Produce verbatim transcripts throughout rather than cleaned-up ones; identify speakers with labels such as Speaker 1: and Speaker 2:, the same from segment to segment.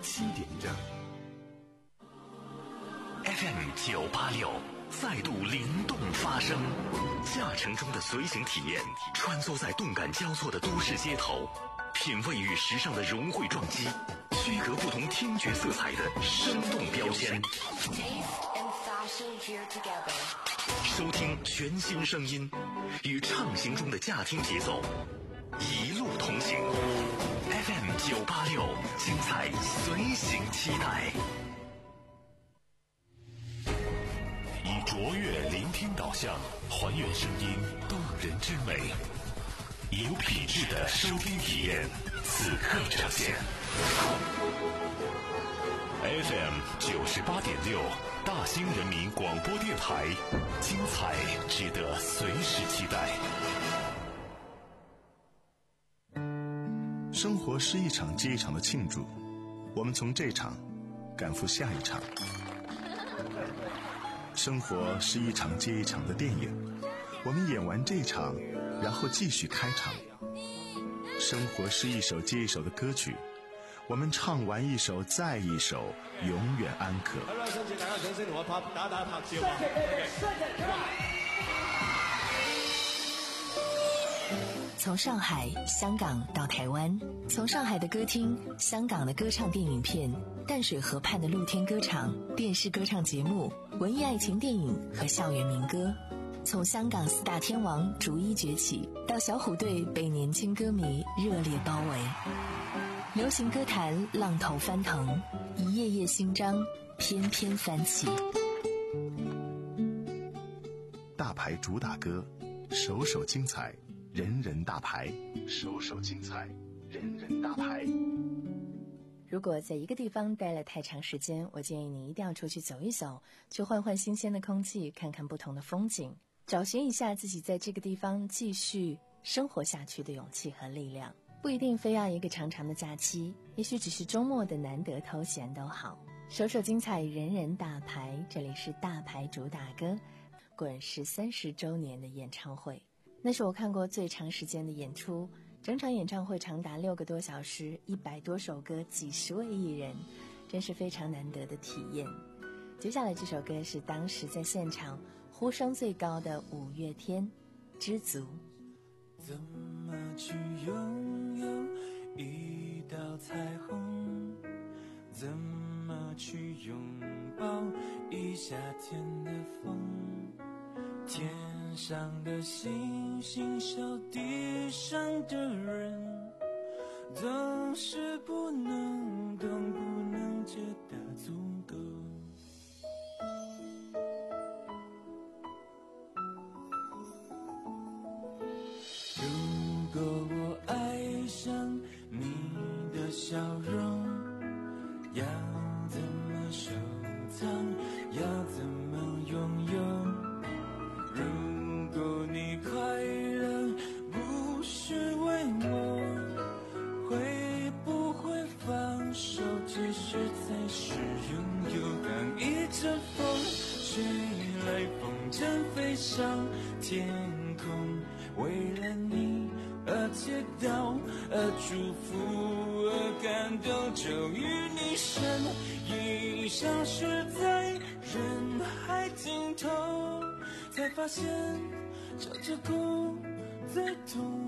Speaker 1: 七点整。F M 九八六再度灵动发声，驾乘中的随行体验，穿梭在动感交错的都市街头，品味与时尚的融汇撞击，区隔不同听觉色彩的生动标签。收听全新声音，与畅行中的驾听节奏，一路同行。F M 九八六，精彩随行期待。以卓越聆听导向，还原声音动人之美，以有品质的收听体验，此刻呈现。F M 九十八点六，大兴人民广播电台，精彩值得随时期待。
Speaker 2: 生活是一场接一场的庆祝，我们从这场赶赴下一场。生活是一场接一场的电影，我们演完这场，然后继续开场。生活是一首接一首的歌曲，我們唱完一首再一首，永遠安可。好啦，想請大家掌聲同我拍打打拍照啊！
Speaker 3: 從上海、香港到台灣，從上海的歌廳、香港的歌唱電影片、淡水河畔的露天歌場、電視歌唱節目、文藝愛情電影和校園民歌，從香港四大天王逐一崛起，到小虎隊被年輕歌迷熱烈包圍。流行歌壇浪頭翻騰，一頁頁新章翩翩翻起。
Speaker 2: 大牌主打歌，首首精彩，人人大牌，首首精彩，人人大牌。
Speaker 3: 如果在一个地方待了太长时间，我建议你一定要出去走一走，去换换新鲜的空气，看看不同的风景，找寻一下自己在这个地方继续生活下去的勇气和力量。不一定非要一个长长的假期，也许只是周末的难得偷闲都好。首首精彩，人人大牌，这里是大牌主打歌滚石三十周年的演唱会，那是我看过最长时间的演出，整场演唱会长达六个多小时，一百多首歌，几十位艺人，真是非常难得的体验。接下来这首歌是当时在现场呼声最高的五月天，知足。
Speaker 4: 怎么去拥有一道彩虹，怎么去拥抱一夏天的风，天上的星星手地上的人，总是不能懂，不能觉得足够。如果我爱上你的笑容，要怎么收藏，要怎么拥有？如果你快乐不是为我，会不会放手，其实才是拥有？当一阵风吹来，风筝飞上天空，为了你而祈祷，而祝福，而感动，就与你身影消失在人海尽头，才发现朝着空在痛。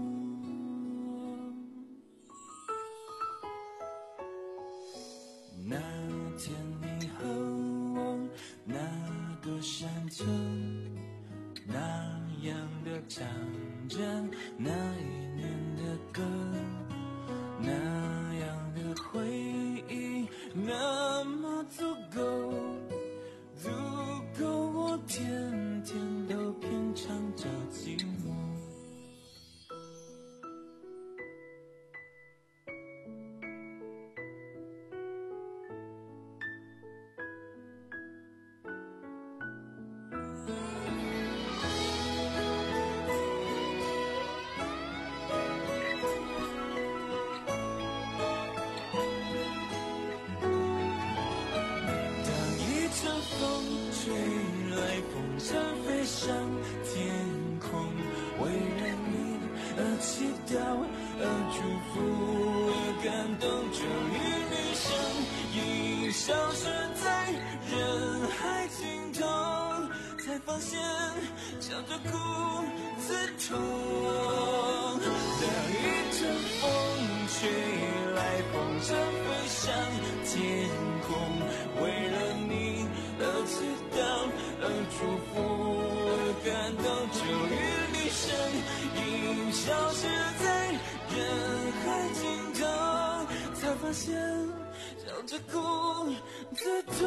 Speaker 4: 那天你和我那个山丘，那样的唱着那一年的歌，那样的回忆，那么足够，足够我天天都品尝着寂寞。 现笑着哭自痛。当一阵风吹来，风筝飞上天空，为了你而祈祷，而祝福，而感动，终于你身影消失在人海尽头，才发现笑着哭自痛。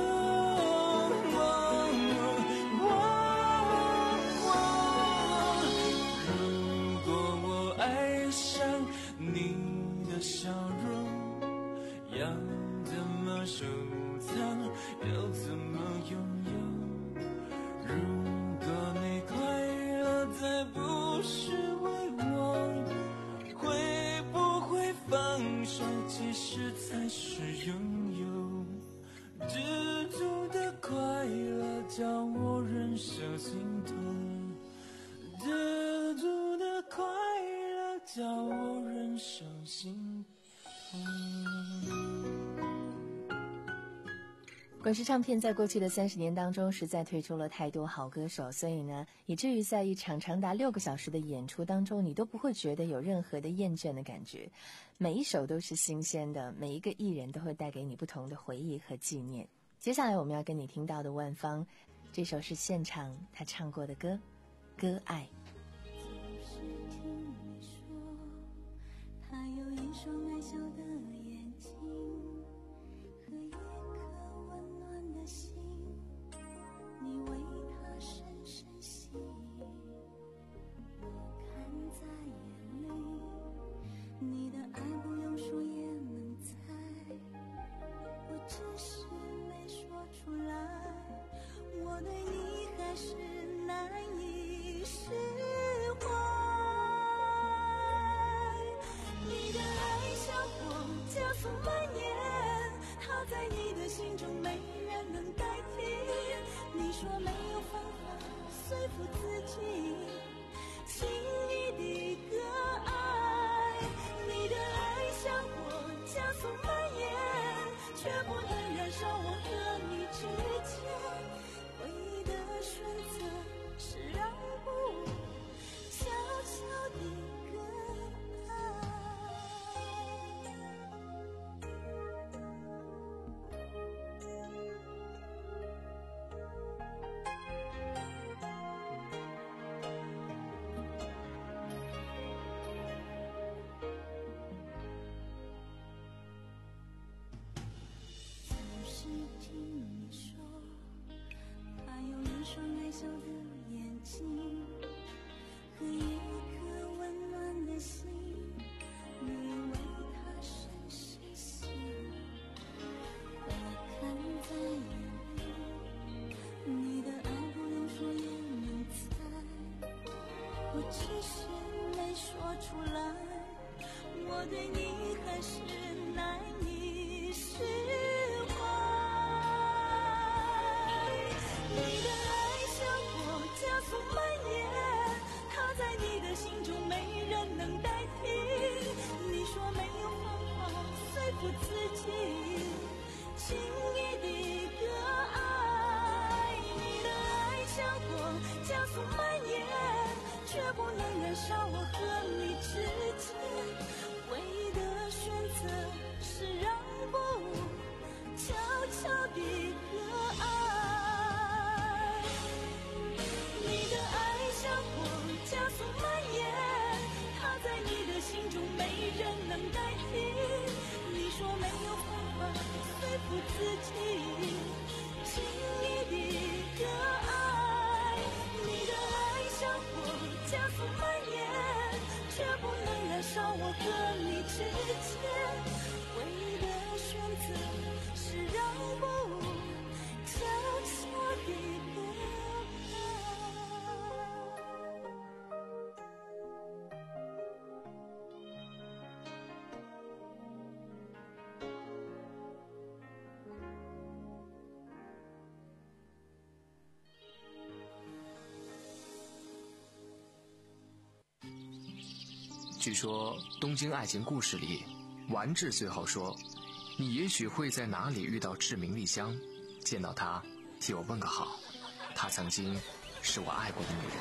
Speaker 4: 如果我爱上你的笑容，要怎么收藏，要怎么拥有？如果你快乐再不是为我，会不会放手其实才是拥有？知足的快乐叫我忍受心痛，知足的快乐叫我忍受心痛。
Speaker 3: 滚石唱片在过去的三十年当中，实在推出了太多好歌手，所以呢，以至于在一场长达六个小时的演出当中，你都不会觉得有任何的厌倦的感觉。每一首都是新鲜的，每一个艺人都会带给你不同的回忆和纪念。接下来我们要跟你听到的万芳，这首是现场他唱过的歌《割爱》。
Speaker 5: 总是听你说，他有一双爱笑的眼睛和一颗温暖的心，你为他深深吸引，我看在眼里，你的爱不用说也能猜，我只是没说出来，我对你还是难以释怀。你的爱像火加速蔓延，它在你的心中没人能代替，你说没有方法说服自己轻易地割爱。你的爱像火加速蔓延，却不能燃烧我和你之间唯一的选择，是让步，悄悄地割爱。总是听你说，他有一双爱笑的眼睛和一颗温暖的心，你为他深深吸引，我看在眼里，你的爱不用说也能猜，我只是没说出来，我对你还是难以释怀。你的爱像火加速蔓延，它在你的心中没人能代替，你说没有方法说服自己轻易地割爱。你的爱像火加速蔓延，却不能燃烧我和你之间唯一的选择，是让步，悄悄地割爱。你的爱像火加速蔓延，它在你的心中没人能代替，你说没有方法说服自己轻易地割爱。你的爱像火加速蔓延，却不能燃烧我和你之间唯一的选择，是让步，悄悄地割
Speaker 6: 据说《东京爱情故事》里，丸治最后说：“你也许会在哪里遇到志明丽香，见到她，替我问个好。她曾经是我爱过的女人。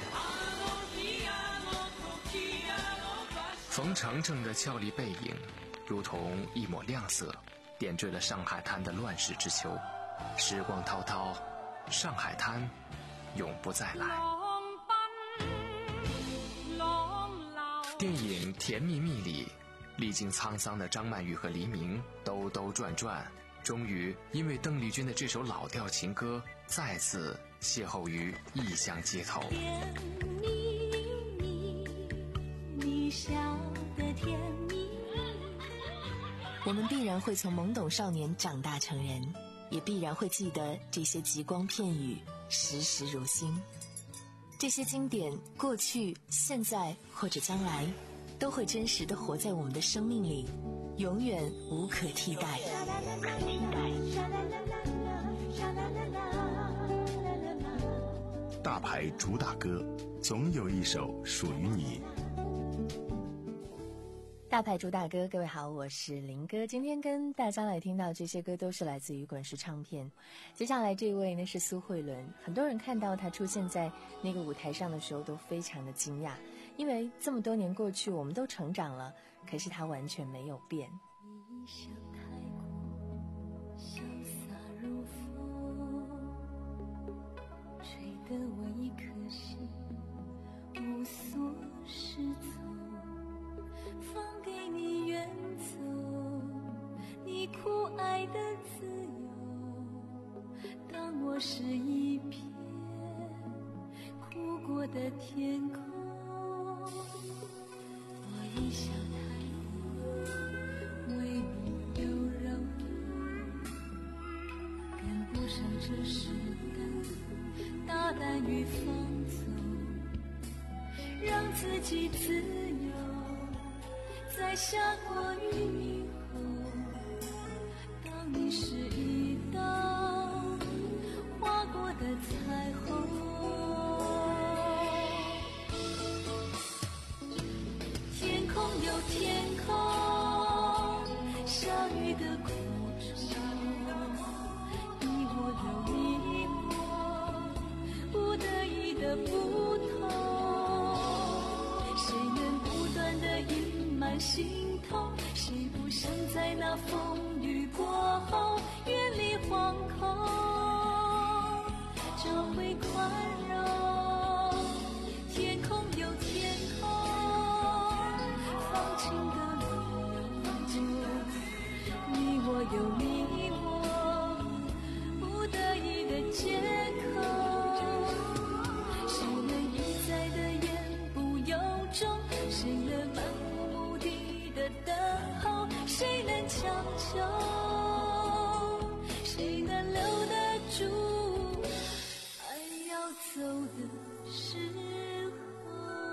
Speaker 6: 冯程程的俏丽背影如同一抹亮色，点缀了上海滩的乱世之秋。时光滔滔，上海滩永不再来。电影《甜蜜蜜》里，历经沧桑的张曼玉和黎明兜兜转转，终于因为邓丽君的这首老调情歌再次邂逅于异乡街头。
Speaker 5: 甜蜜蜜，你笑得甜蜜。
Speaker 3: 我们必然会从懵懂少年长大成人，也必然会记得这些极光片语，时时如新。这些经典，过去、现在或者将来，都会真实地活在我们的生命里，永远无可替代。
Speaker 2: 大牌主打歌，总有一首属于你。
Speaker 3: 大牌主打歌，各位好，我是林哥。今天跟大家来听到这些歌都是来自于滚石唱片。接下来这位呢是苏慧伦，很多人看到她出现在那个舞台上的时候都非常的惊讶，因为这么多年过去，我们都成长了，可是她完全没有变。
Speaker 5: 一想太过潇洒如风，吹得我一颗心无所适从，放给你远走，你酷爱的自由，当我是一片哭过的天空。我一想太多为你有柔，跟不上这时代大胆与放纵，让自己自由，在下过雨以后，当你是一道划过的彩虹。天空有天空，下雨的苦衷，你我有你我，不得已的不同，谁能不断的隐满心痛，谁不想在那风雨过后远离惶恐，找回宽容。天空有天空，放晴的理由，你我有你我，不得已的借口，谁能一再的言不由衷，谁能漫等候，谁能强求，谁能留得住爱要走的时候。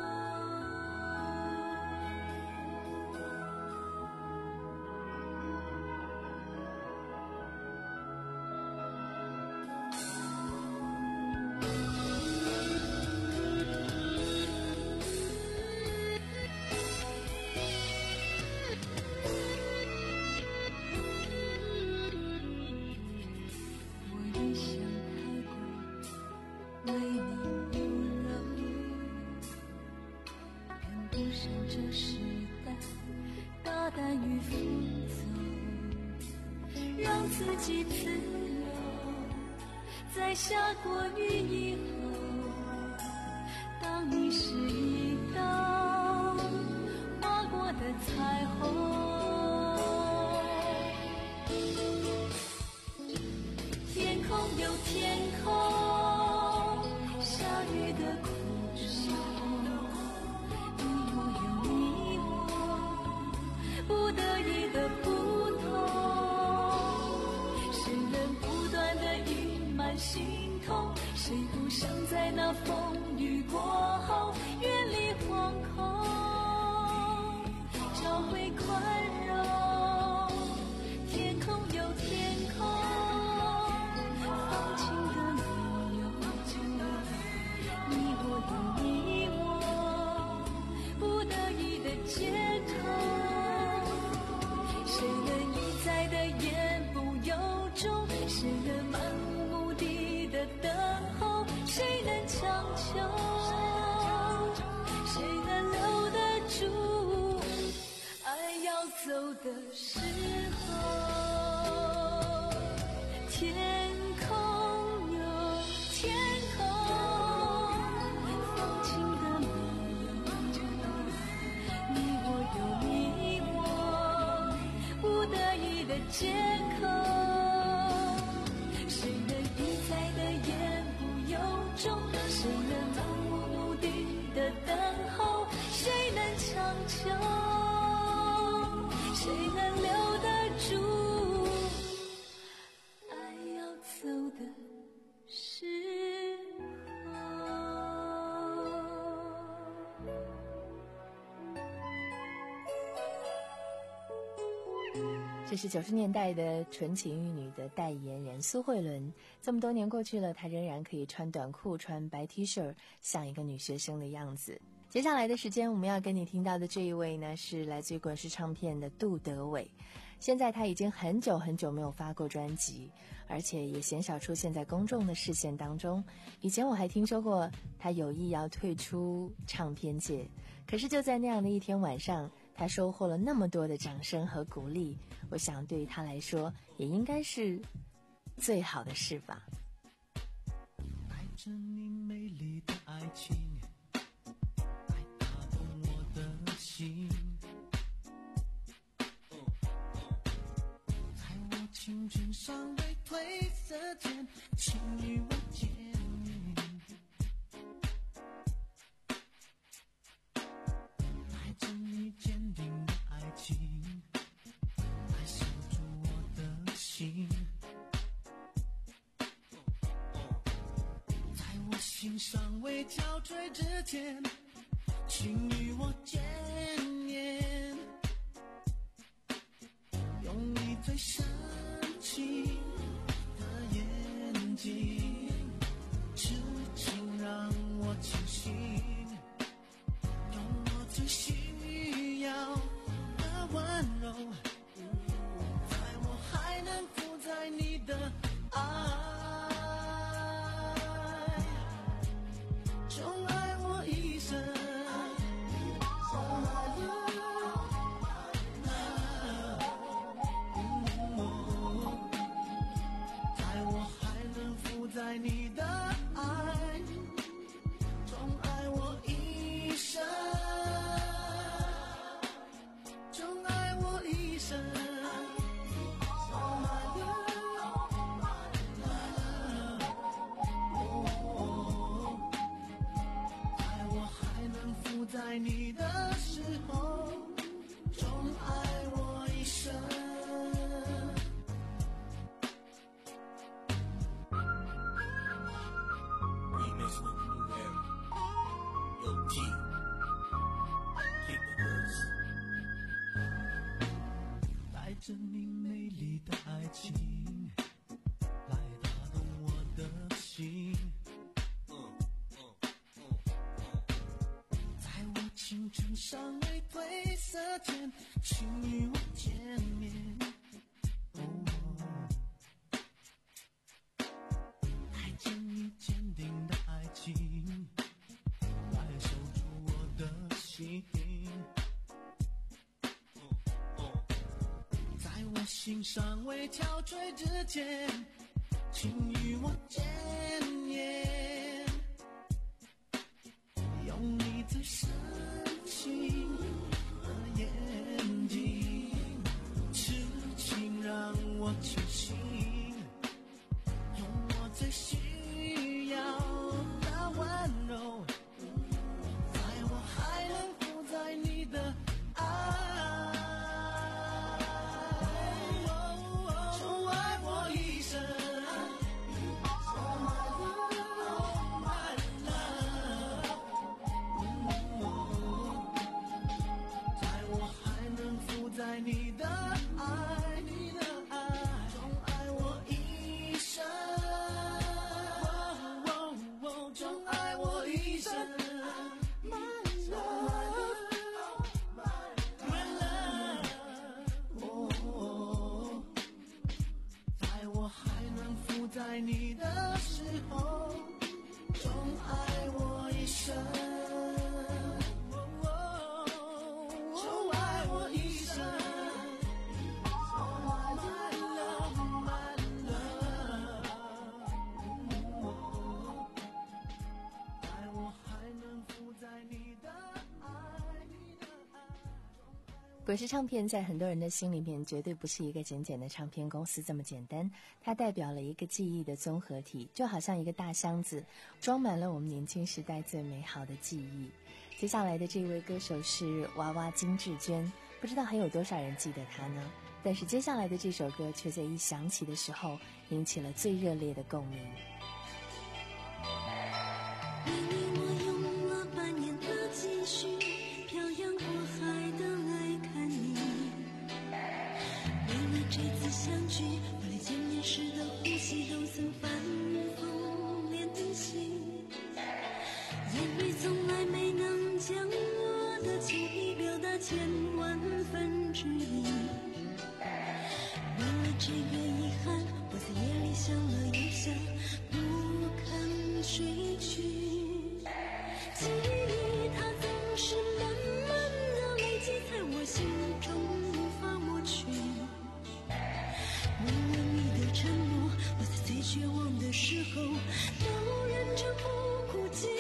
Speaker 5: 自己自由，在下过雨以后，当你是一道划过的彩虹。天空有天空，下雨的苦衷，你我有你我，不得已的不同，心痛，谁不想在那风雨过后远离惶恐，找回宽容。天空有天空，放晴的理由，你我有你我，不得已的借口，谁能一再的言不由衷，谁能漫无目的的等候，谁能强求天空有天空，放晴的梦，你我有你我，不得已的借口，谁能一再的言不由衷，谁能漫无目的的等候，谁能强求，谁能留得住爱要走的时候。
Speaker 3: 这是九十年代的纯情玉女的代言人苏慧伦，这么多年过去了，她仍然可以穿短裤穿白 T 恤，像一个女学生的样子。接下来的时间我们要跟你听到的这一位呢，是来自于滚石唱片的杜德伟。现在他已经很久很久没有发过专辑，而且也鲜少出现在公众的视线当中。以前我还听说过他有意要退出唱片界，可是就在那样的一天晚上，他收获了那么多的掌声和鼓励，我想对于他来说也应该是最好的事吧。
Speaker 4: 带着你美丽的爱情，爱打动我的心，在我青春尚未褪色前，请与我见面，带着你坚定的爱情，来守住我的心，在我心尚未憔悴之前，请与我见面，用你最深情的眼睛，痴情让我清醒，用我最需要的温柔，在我还能负载你的爱，宠爱我一生，在我还能负载你的爱，宠爱我一生，宠爱我一生，在我还能负载你的时候，宠爱我一生。Remix with Blueberry, Lil T, keep the words. 带着你美丽的爱情，来打动我的心。在我青春尚未褪色前，请与我见面。带着你坚定的爱情，来守住我的心，在我心尚未憔悴之前，请与我见面，用你最深情的眼睛，痴情让我清醒，用我最需要的温柔，在我还能负载你的爱，宠爱我一生，在我还能负载你的爱，你的爱，宠爱我一生，宠爱我一生。在我还能负载你的时候，宠爱我一生，宠爱我一生，My love, my love.
Speaker 3: 滚石唱片在很多人的心里面绝对不是一个简简的唱片公司这么简单，它代表了一个记忆的综合体，就好像一个大箱子，装满了我们年轻时代最美好的记忆。接下来的这位歌手是娃娃金智娟，不知道还有多少人记得她呢？但是接下来的这首歌却在一响起的时候引起了最热烈的共鸣。
Speaker 5: 为你我用了半年的积蓄，漂洋过海的来看你。为了这次相聚，我连见面时的呼吸都曾反复练习。言语从来没能将我的情意表达千万分之一。为了这个遗憾，我在夜里想了又想，不肯睡去。记忆它总是慢慢的累积在我心中，无法抹去。为了你的承诺，我在最绝望的时候都忍着不哭泣。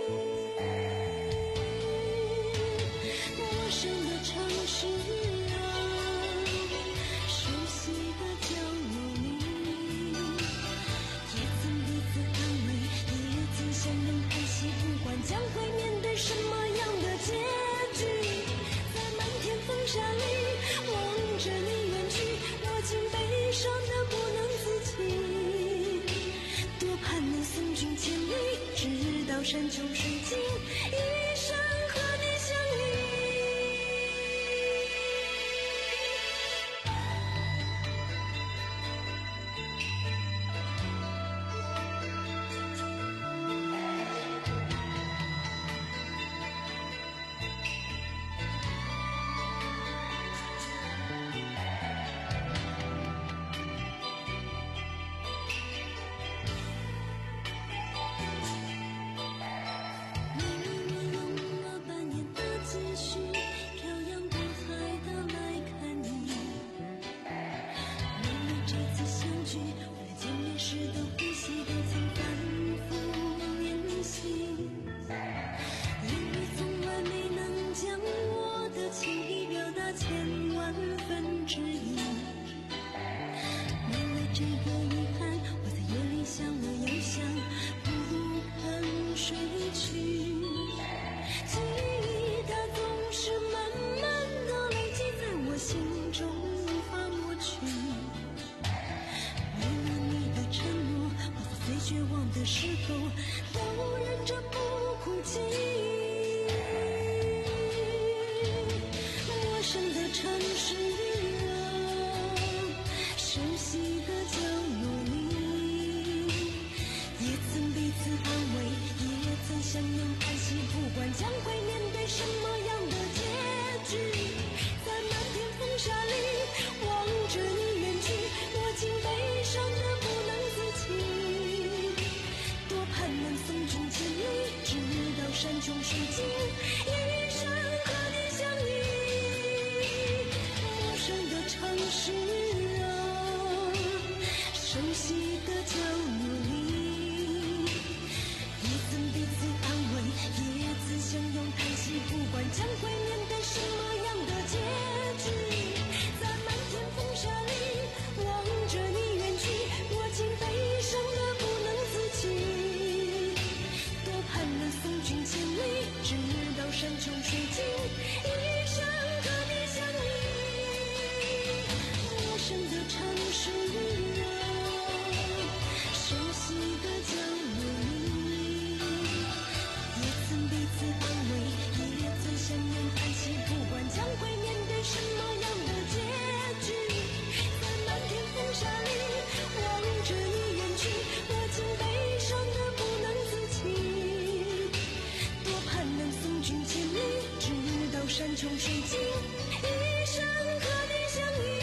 Speaker 5: 陌生的城市啊，熟悉的角落里，也曾彼此安慰，也曾相拥叹息，不管将会面对什么样的结局。在漫天风沙里望着你远去，我竟悲伤得不能自己。多盼能送君千里，直到山穷水尽，一生和你相依。绝望的时候都忍着不哭泣。陌生的城市啊，熟悉的角落里，也曾彼此安慰，也曾相拥叹息，不管将会面对什么样的结局。在漫天风沙里望着你远去，我竟悲伤得不能自己。能送君千里，直到山穷水尽，一生和你相依。陌生的城市啊，熟悉的角落里，也曾彼此安慰，也曾相拥叹息，不管将会面对什么样的结局。在漫天风沙里望着你远去，我竟悲伤得不能自己。盼能送君千里，直到山穷水尽，一生和你相依。陌生的城市啊，熟悉的角落里，也曾彼此安慰，也曾相拥叹息，不管将会面对什么样的结局。在漫天风沙里望着你远去，我竟悲伤得不能自己。能送君千里，直到山穷水尽，一生和你相依。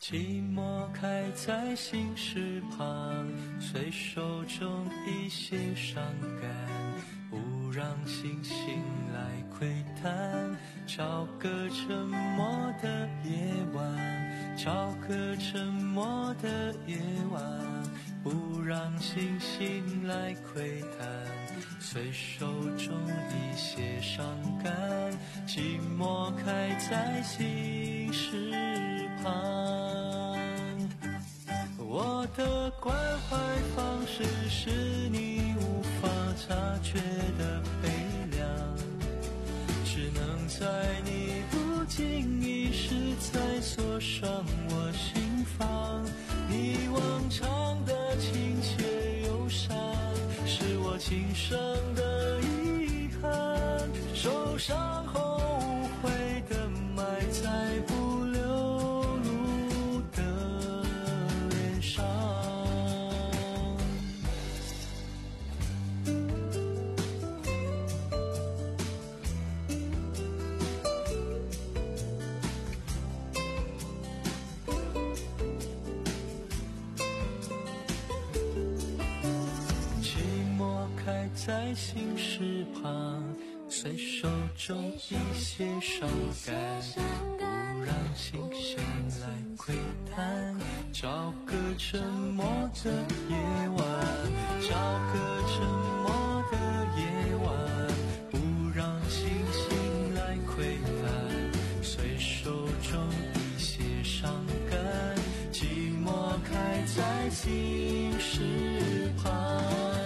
Speaker 4: 寂寞开在心事旁，随手中一些伤感，不让星星来窥探，找个沉默的夜晚，找个沉默的夜晚，不让星星来窥探，随手中一些伤感，寂寞开在心事旁。我的关怀方式是你无法察觉的悲凉，只能在你不经意时才锁上我心房。你往常的亲切忧伤，是我今生的遗憾，受伤后无悔的埋在不流露的脸上。在心事旁，随手中一些伤感，不让星星来窥探，找个沉默的夜晚，找个沉默的夜晚，不让星星来窥探，随手中一些伤感，寂寞开在心事旁。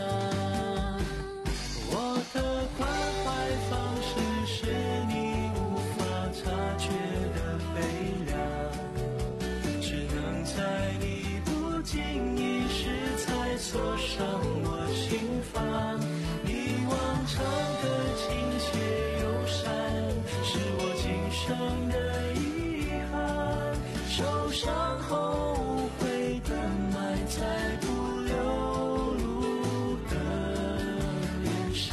Speaker 4: 的关怀方式是你无法察觉的悲凉，只能在你不经意时才锁上我心房。你往常的亲切友善，是我今生的遗憾，受伤后无悔的埋在不流露的脸上。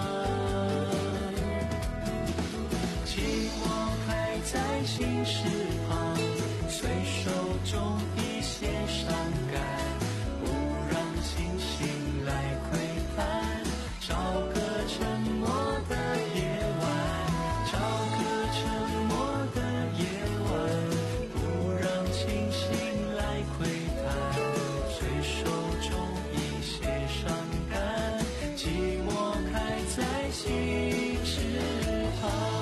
Speaker 4: 在心事旁，随手中一些伤感，不让星星来窥探，找个沉默的夜晚，找个沉默的夜晚，不让星星来窥探，随手中一些伤感，寂寞开在心事旁。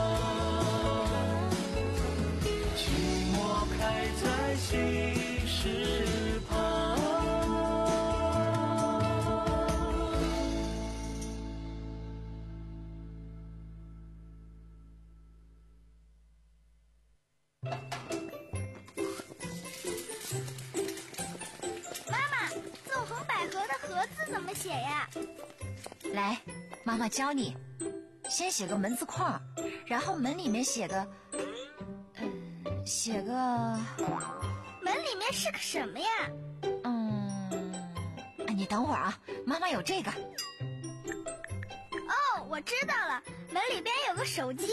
Speaker 4: 开在心事旁。
Speaker 7: 妈妈，纵横捭阖的阖字怎么写呀？
Speaker 8: 来，妈妈教你。先写个门字框，然后门里面写个嗯写个
Speaker 7: 门里面是个什么呀？
Speaker 8: 嗯你等会儿啊，妈妈有这个。
Speaker 7: 哦，我知道了，门里边有个手机。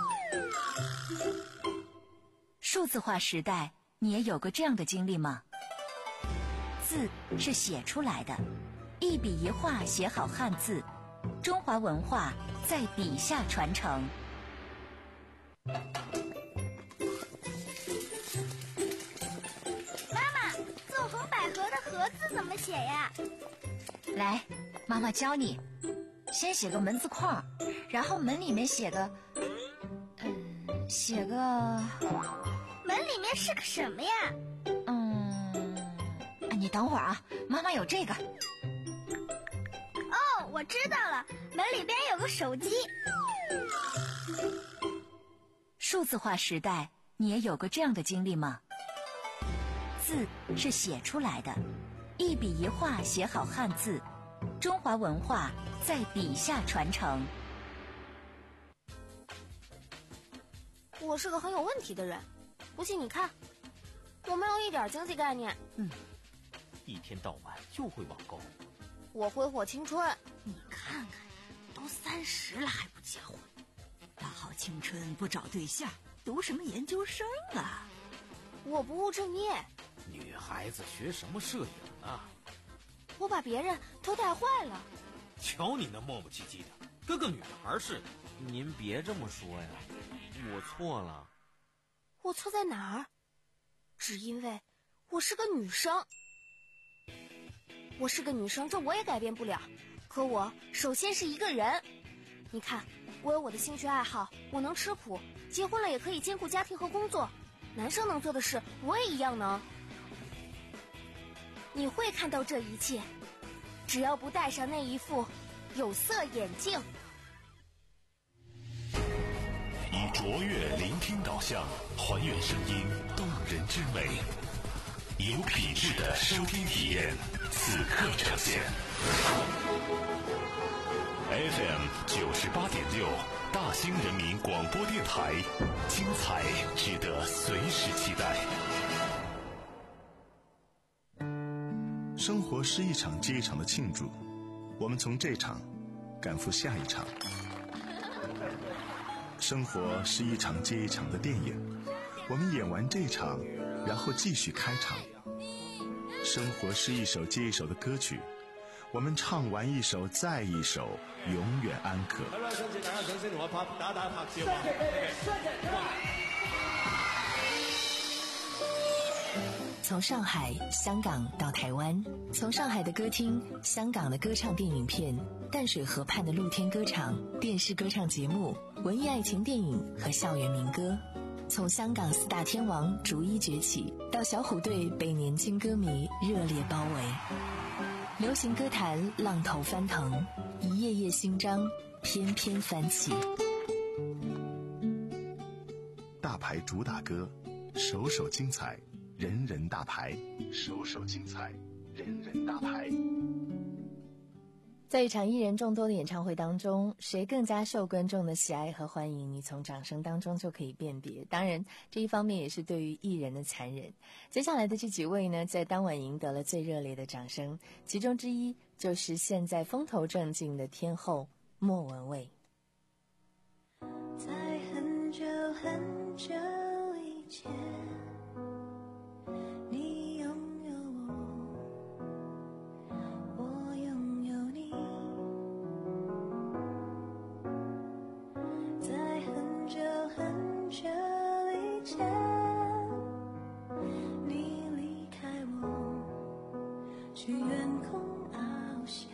Speaker 8: 数字化时代，你也有过这样的经历吗？字是写出来的，一笔一画写好汉字，中华文化在笔下传承。
Speaker 7: 妈妈，纵横捭阖的阖字怎么写呀？
Speaker 8: 来，妈妈教你。先写个门字框，然后门里面写个嗯写个
Speaker 7: 门里面是个什么呀？
Speaker 8: 嗯你等会儿啊，妈妈有这个。
Speaker 7: 哦，我知道了，门里边有个手机。
Speaker 8: 数字化时代，你也有过这样的经历吗？字是写出来的，一笔一画写好汉字，中华文化在笔下传承。
Speaker 9: 我是个很有问题的人，不信你看，我没有一点经济概念。
Speaker 10: 嗯，一天到晚就会网购。
Speaker 9: 我挥霍青春。
Speaker 11: 你看看，都三十了还不结婚，大好青春不找对象，读什么研究生啊？
Speaker 9: 我不务正业。
Speaker 10: 女孩子学什么摄影啊？
Speaker 9: 我把别人都带坏了。
Speaker 10: 瞧你那磨磨唧唧的，跟个女孩似的。
Speaker 12: 您别这么说呀，我错了。
Speaker 9: 我错在哪儿？只因为我是个女生。我是个女生，这我也改变不了。可我首先是一个人。你看，我有我的兴趣爱好，我能吃苦，结婚了也可以兼顾家庭和工作。男生能做的事，我也一样能。你会看到这一切，只要不戴上那一副有色眼镜。
Speaker 1: 以卓越聆听导向，还原声音动人之美，有品质的收听体验，此刻呈现。F M 九十八点六，大兴人民广播电台，精彩值得随时期待。
Speaker 2: 生活是一场接一场的庆祝，我们从这场赶赴下一场。生活是一场接一场的电影，我们演完这场，然后继续开场。生活是一首接一首的歌曲，我们唱完一首再一首，永远安可。
Speaker 13: 好啦，上次大家掌聲同我拍打打拍照啊！
Speaker 3: 从上海、香港到台湾，从上海的歌厅、香港的歌唱电影片、淡水河畔的露天歌场、电视歌唱节目、文艺爱情电影和校园民歌，从香港四大天王逐一崛起，到小虎队被年轻歌迷热烈包围，流行歌坛浪头翻腾，一页页新章翩翩翻起。
Speaker 2: 大牌主打歌，首首精彩，人人大牌，首首精彩，人人大牌。
Speaker 3: 在一场艺人众多的演唱会当中，谁更加受观众的喜爱和欢迎，你从掌声当中就可以辨别。当然，这一方面也是对于艺人的残忍。接下来的这几位呢，在当晚赢得了最热烈的掌声，其中之一就是现在风头正劲的天后莫文蔚。
Speaker 5: 在很久很久以前，你拥有我，我拥有你。在很久很久以前，你离开我，去远空翱翔。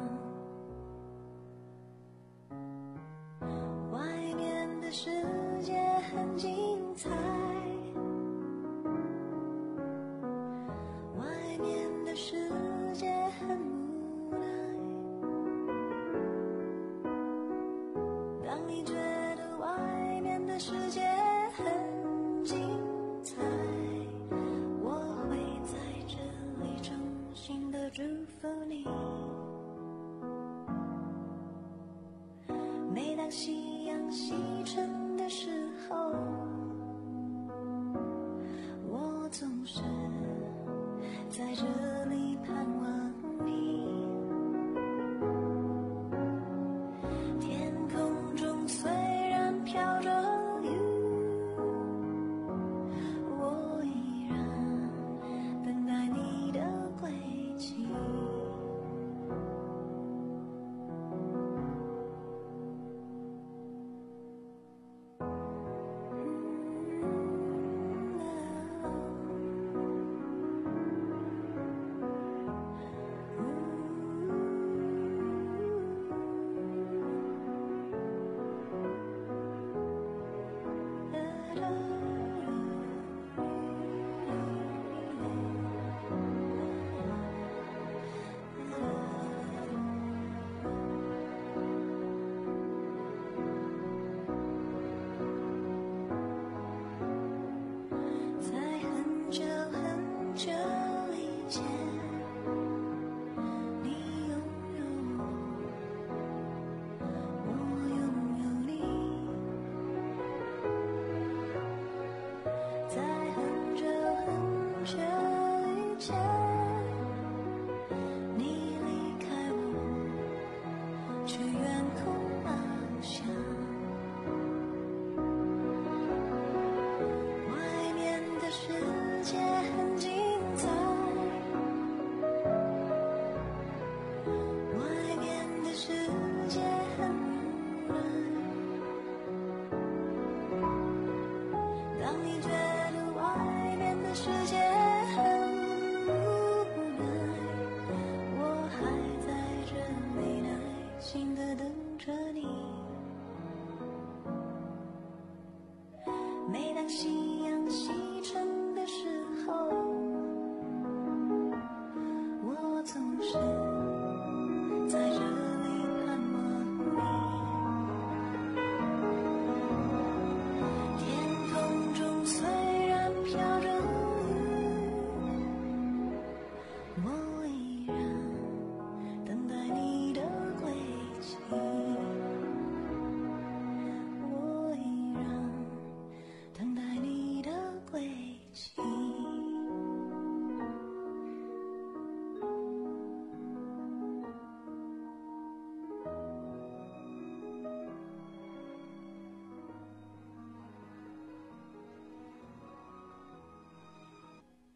Speaker 5: 外面的世界很精彩，外面的世界很无奈。当你觉得外面的世界很精彩，我会在这里衷心的祝福你。每当夕阳西沉的时候，我总是在这里盼望你。天空中虽然飘着雨，我依然等待你的归期。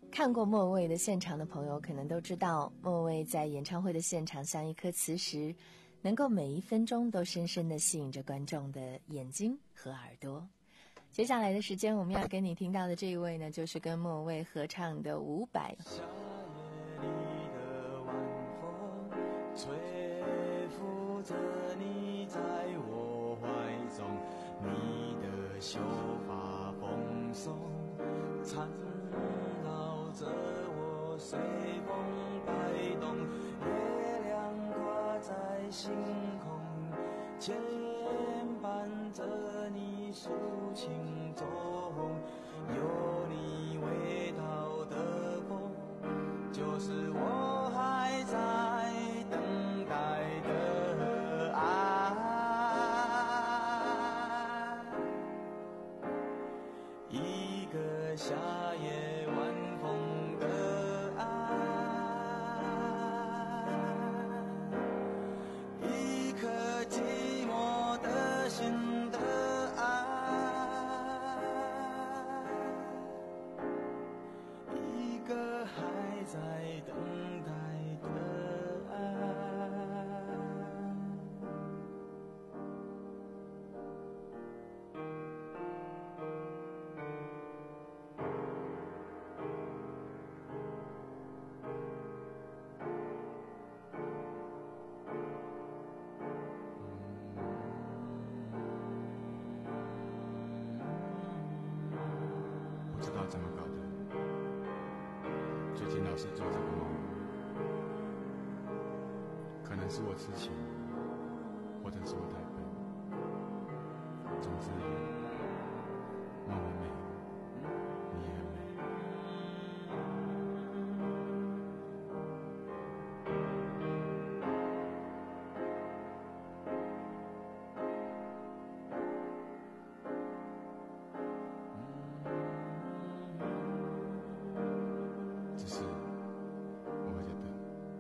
Speaker 3: 看过莫文蔚的现场的朋友可能都知道，莫文蔚在演唱会的现场像一颗磁石，能够每一分钟都深深地吸引着观众的眼睛和耳朵。接下来的时间我们要跟你听到的这一位呢，就是跟莫文蔚合唱的伍佰。
Speaker 4: 夏夜里的晚风吹拂着你在我怀中，你的秀发蓬松缠绕着我，随风摆动，月亮挂在星空，牵绊着你抒情中，有你味道的风，就是我还在等待的爱。一个夏夜晚风的爱，一颗寂寞的心的爱，一个还在等待的爱。
Speaker 14: 不知道怎么搞的，最近老是做这个梦，可能是我痴情，或者是我太笨。总之，梦很美，你也很美。只是我还在等。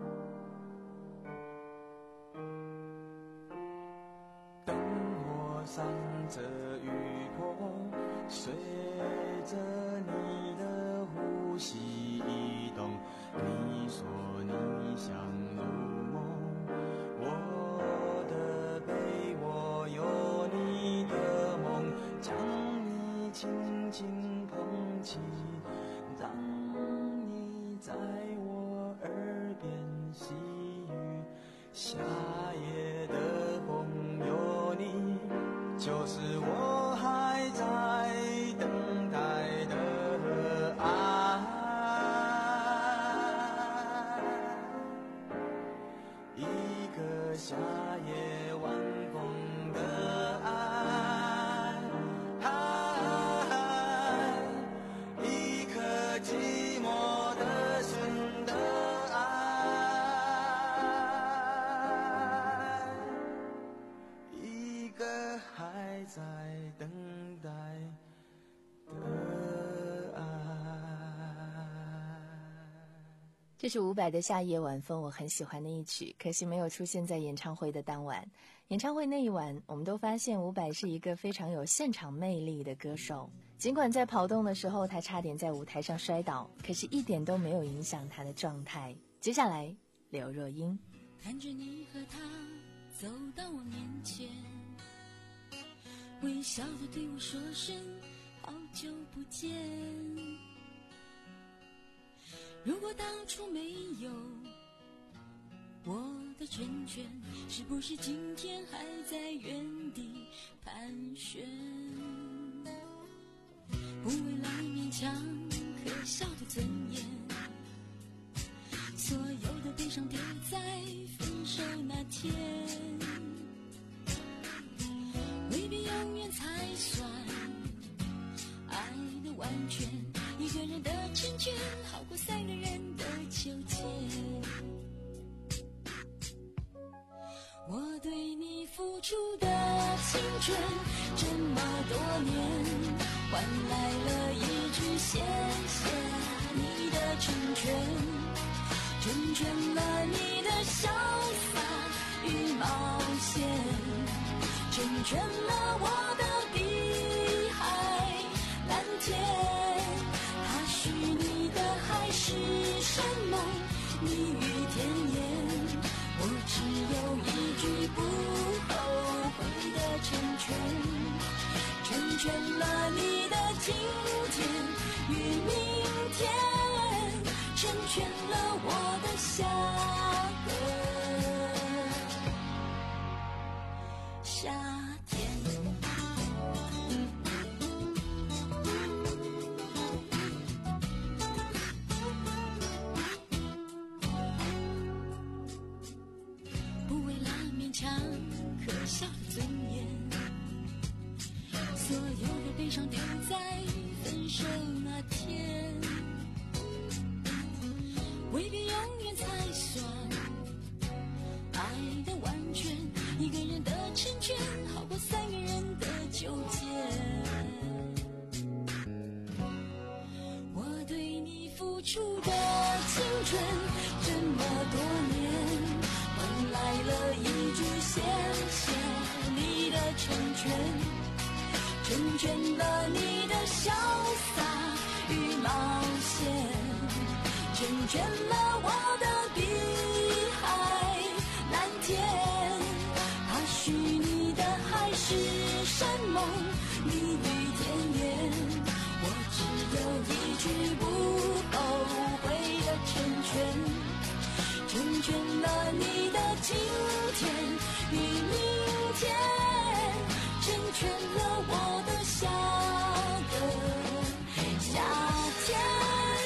Speaker 4: 灯火闪着雨波，随着你的呼吸移动。你说你想入梦，我的被窝有你的梦，将你轻轻捧起，让你在我耳边细语。夏夜的风有你，就是我还在等待的爱。一个夏夜晚风的爱，一颗寂寞的心的爱，一个还在等待的爱。
Speaker 3: 这是伍佰的《夏夜晚风》，我很喜欢的一曲，可惜没有出现在演唱会的当晚。演唱会那一晚，我们都发现伍佰是一个非常有现场魅力的歌手。尽管在跑动的时候，他差点在舞台上摔倒，可是一点都没有影响他的状态。接下来，刘若英。
Speaker 5: 看着你和他走到我面前，微笑地对我说声好久不见。如果当初没有我的成全，是不是今天还在原地盘旋？不为了勉强可笑的尊严，所有的悲伤丢在分手那天，未必永远才算爱的完全，一个人的成全好过三个人的纠结。我对你付出的青春这么多年，换来了一句谢谢你的成全，成全了你的潇洒与冒险，成全了我的碧海蓝天。他是你的海全了我的下个夏天。不为了勉强可笑的尊严，所有的悲伤丢在分手那天，未必永远才算爱的完全，一个人的成全好过三个人的纠结。我对你付出的青春这么多年，换来了一句谢谢你的成全，成全了你的潇洒与冒险，成全了我的碧海蓝天。它许你的海誓山盟，蜜语甜言，我只有一句不后悔的成全，成全了你的今天与明天，成全了我的下个夏天。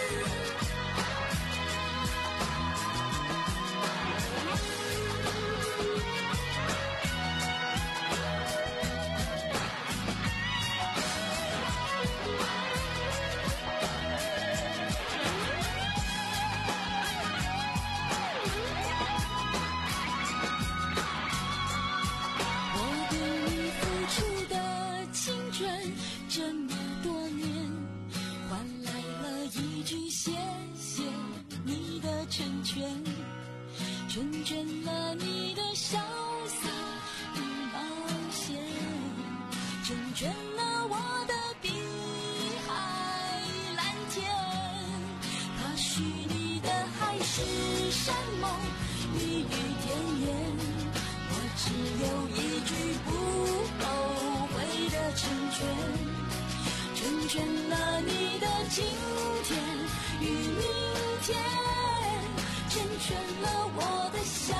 Speaker 5: 成全了你的潇洒与冒险，成全了我的碧海蓝天。它许你的海誓山盟，蜜语甜言，我只有一句不后悔的成全，成全了你的今天与明天，成全了我的下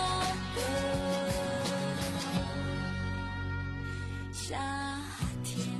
Speaker 5: 个夏天。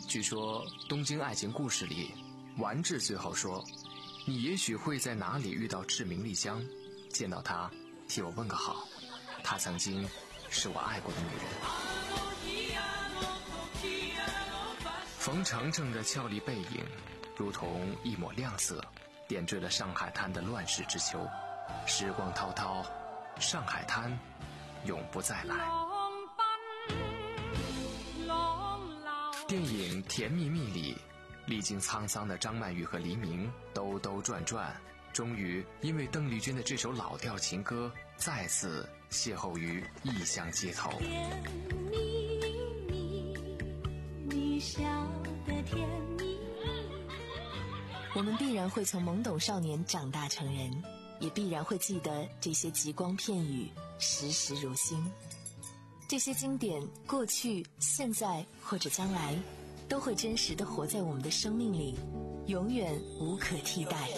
Speaker 6: 据说《东京爱情故事》里，丸治最后说：“你也许会在哪里遇到志明丽香，见到她，替我问个好。她曾经是我爱过的女人。”冯程程的俏丽背影，如同一抹亮色，点缀了上海滩的乱世之秋。时光滔滔，上海滩永不再来。电影《甜蜜蜜》里，历经沧桑的张曼玉和黎明兜兜转转，终于因为邓丽君的这首老调情歌，再次邂逅于异乡街头。
Speaker 5: 甜蜜蜜，你笑得甜蜜。
Speaker 3: 我们必然会从懵懂少年长大成人，也必然会记得这些极光片语，时时如新。这些经典，过去、现在或者将来，都会真实地活在我们的生命里，永远无可替代。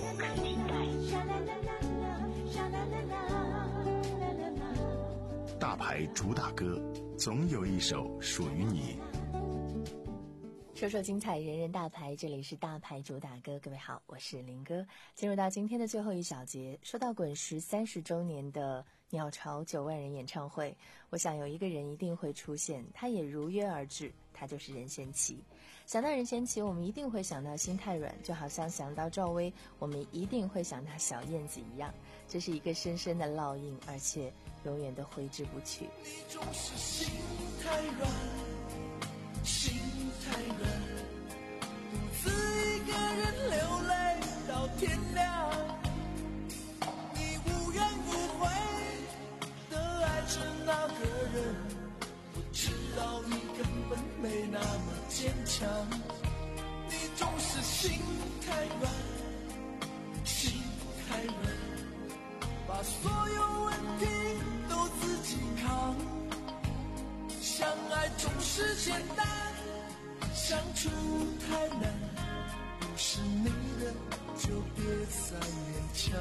Speaker 2: 大牌主打歌，总有一首属于你。
Speaker 3: 说说精彩，人人大牌，这里是大牌主打歌。各位好，我是林哥。进入到今天的最后一小节，说到滚石三十周年的鸟巢九万人演唱会，我想有一个人一定会出现，他也如约而至，他就是任贤齐。想到任贤齐，我们一定会想到心太软，就好像想到赵薇，我们一定会想到小燕子一样。这是一个深深的烙印，而且永远都挥之不去。
Speaker 4: 你总是心太软，心太软，独自一个人流泪到天亮。你无怨无悔的爱着那个人，我知道你根本没那么坚强。你总是心太软，心太软，把所有问题都自己扛。相爱总是简单，相处太难，不是你的就别再勉强。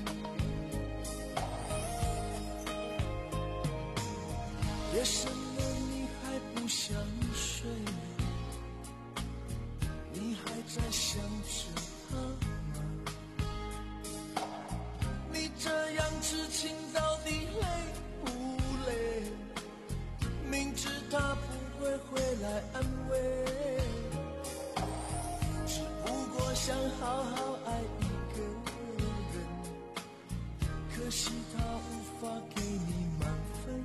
Speaker 4: 夜深了你还不想睡，你还在想着他吗？你这样痴情到底累不累？明知他不会回来安慰，只不过想好好爱一个人，可惜他无法给你满分，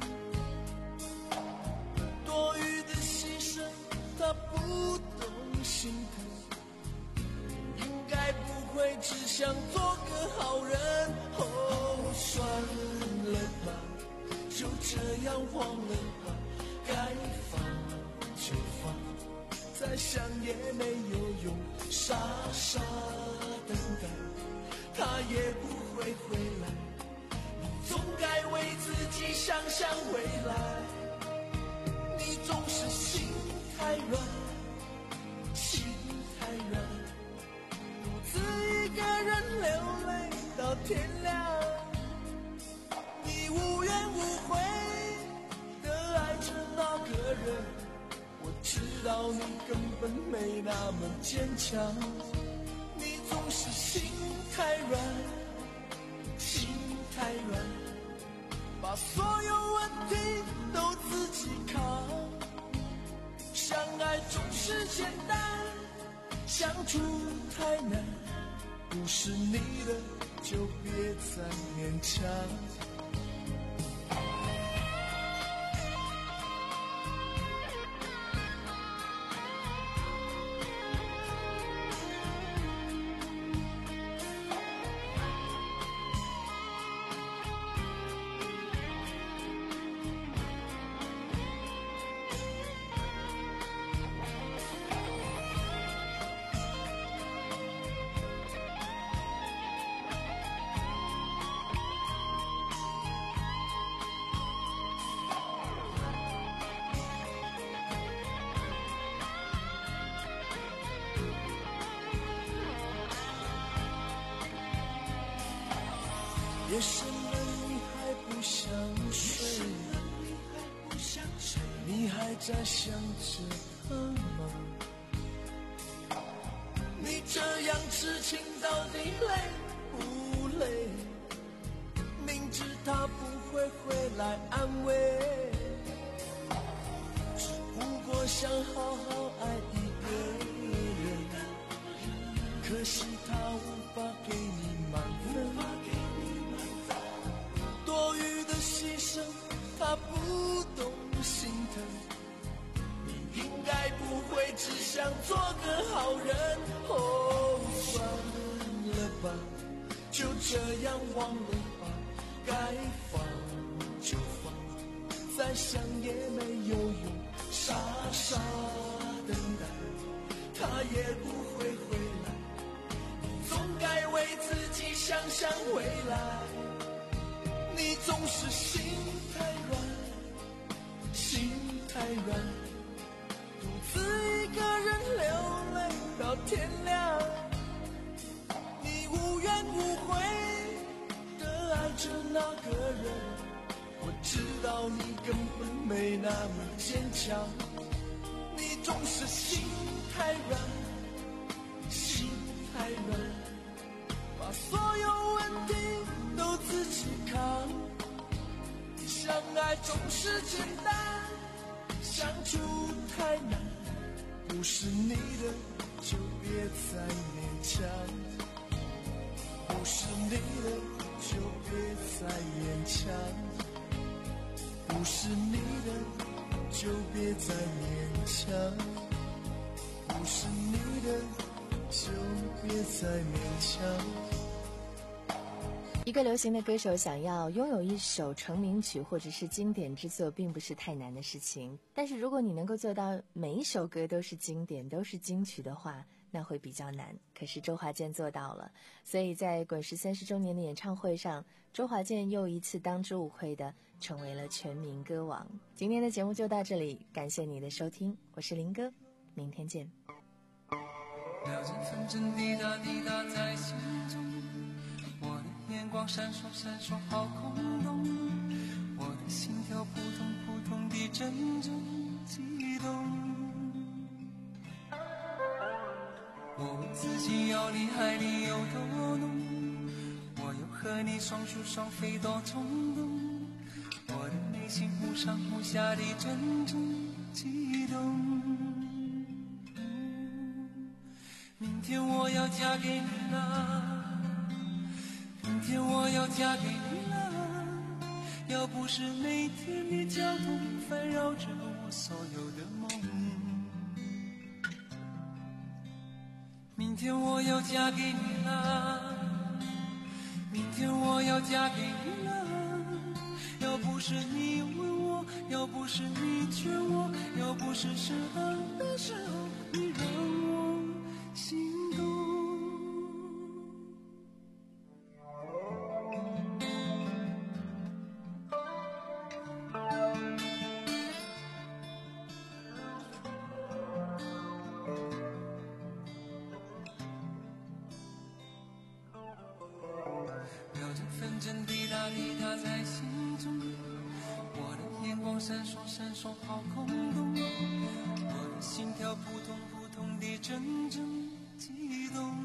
Speaker 4: 多余的牺牲他不懂心疼，应该不会只想做个好人。哦，算了吧，就这样忘了吧，该放就放，再想也没有用，傻傻等待，他也不会回来，你总该为自己想想未来。你总是心太软，心太软，独自一个人流泪到天亮。你无怨无悔的爱着那个人，我知道你根本没那么坚强。你总是心太软，心太软，把所有问题都自己扛。相爱总是简单，相处太难，不是你的就别再勉强。夜深了你还不想睡，你还在想着他吗？ 你这样痴情到底累不累？明知他不会回来安慰，只不过想好好爱一个人，可惜他无法给你满分，多余的牺牲他不懂心疼，你应该不会只想做个好人。哦，算了吧，就这样忘了吧，该放就放，再想也没有用，傻傻等待，他也不会回来，你总该为自己想想未来。你总是心太软，心太软，独自一个人流泪到天亮，你无怨无悔的爱着那个人，我知道你根本没那么坚强，你总是心太软，心太软，把所有问题都自己扛，相爱总是简单，相处太难，不是你的就别再勉强，不是你的就别再勉强，不是你的就别再勉强，不是你的就别再勉强。
Speaker 3: 一个流行的歌手想要拥有一首成名曲或者是经典之作并不是太难的事情，但是如果你能够做到每一首歌都是经典都是金曲的话，那会比较难，可是周华健做到了，所以在滚石三十周年的演唱会上，周华健又一次当之无愧的成为了全民歌王。今天的节目就到这里，感谢你的收听，我是林哥，明天见。
Speaker 4: 了解纷争滴答滴答在心中，我的眼光闪烁闪烁好空洞，我的心跳扑通扑通地阵阵悸动，我问自己要离海里有多浓，我又和你双宿双飞多冲动，我的内心忽上忽下地阵阵悸动，明天我要嫁给你了，明天我要嫁给你了，要不是每天的交通烦扰着我所有的梦，明天我要嫁给你了，明天我要嫁给你了，要不是你问我，要不是你劝我，要不是适合的时候你让我心动。了解纷争滴答滴答在心中，我的眼光闪烁闪烁好空洞，我的心跳扑通扑通地阵阵悸动，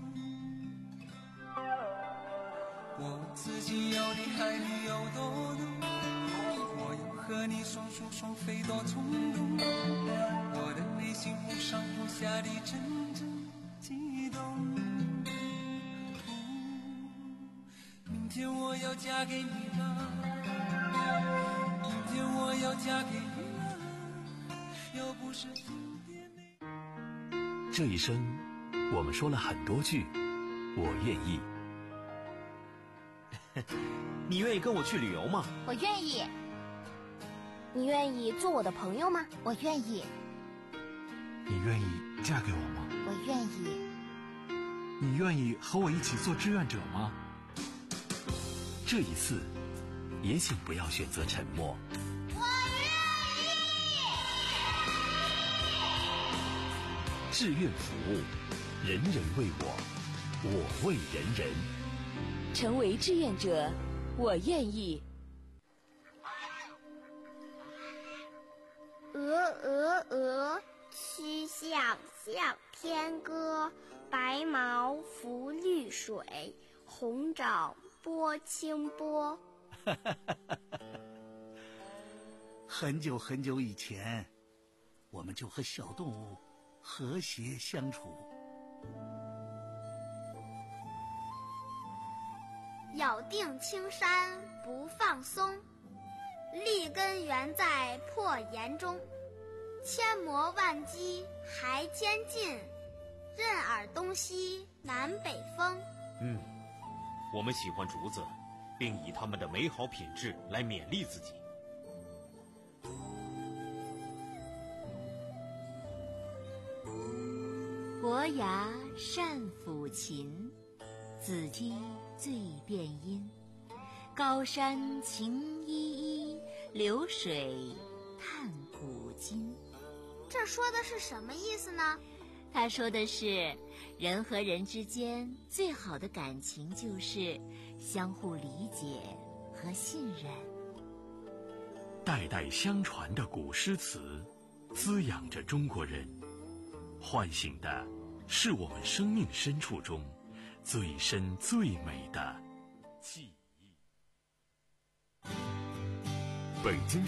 Speaker 4: 我问自己要离海里有多浓，我又和你双宿双飞多冲动，我的内心忽上忽下地阵阵悸动，明天我要嫁给你了，明天我要嫁给你了，要不是
Speaker 1: 这一生我们说了很多句我愿意。
Speaker 10: 你愿意跟我去旅游吗？
Speaker 9: 我愿意。你愿意做我的朋友吗？我愿意。
Speaker 2: 你愿意嫁给我吗？
Speaker 9: 我愿意。
Speaker 2: 你愿意和我一起做志愿者吗？
Speaker 1: 这一次也请不要选择沉默。
Speaker 7: 我愿意。
Speaker 1: 志愿服务，人人为我，我为人人。
Speaker 15: 成为志愿者，我愿意。
Speaker 7: 鹅鹅鹅，曲项向天歌，白白毛浮绿水，红掌拨清波。
Speaker 16: 很久很久以前，我们就和小动物和谐相处。
Speaker 7: 咬定青山不放松，立根原在破岩中。千磨万击还坚劲，任尔东西南北风。
Speaker 10: 嗯，我们喜欢竹子，并以它们的美好品质来勉励自己。
Speaker 8: 伯牙善抚琴，子机最辨音。高山晴依依，流水探古今。
Speaker 7: 这说的是什么意思呢？
Speaker 8: 他说的是，人和人之间最好的感情就是相互理解和信任。
Speaker 1: 代代相传的古诗词，滋养着中国人，唤醒的是我们生命深处中最深最美的记忆。北京